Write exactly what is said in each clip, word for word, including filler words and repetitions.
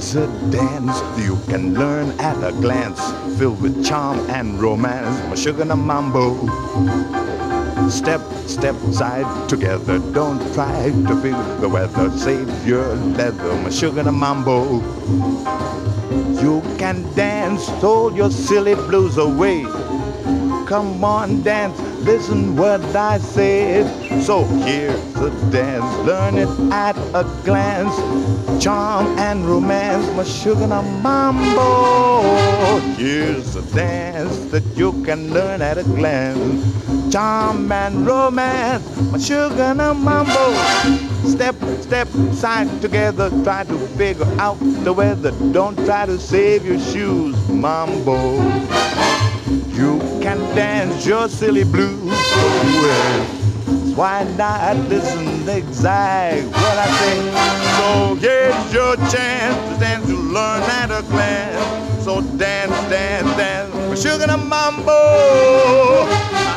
Here's a dance you can learn at a glance, filled with charm and romance. My sugar and mambo. Step, step side together. Don't try to figure the weather. Save your leather. My sugar and mambo. You can dance, all your silly blues away. Come on, dance, listen what I said. So here's a dance, learn it at a glance. Charm and romance, my sugar and mambo. Here's a dance that you can learn at a glance. Charm and romance, my sugar and mambo. Step, step, side together, try to figure out the weather. Don't try to save your shoes, mambo. You can dance your silly blues well. Why not listen exact what I say? So here's your chance to dance, to learn at a glance. So dance, dance, dance, with sugar and mambo.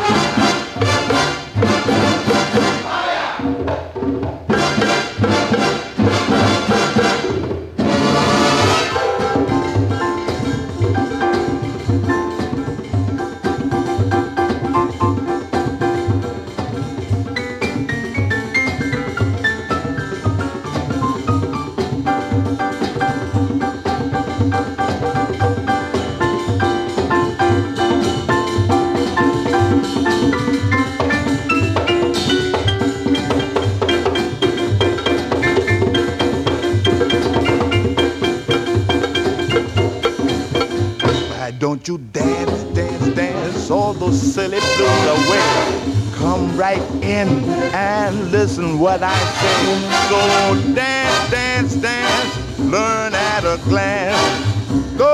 Don't you dance, dance, dance all those silly blues away. Come right in and listen what I say. So dance, dance, dance, learn at a glance. Go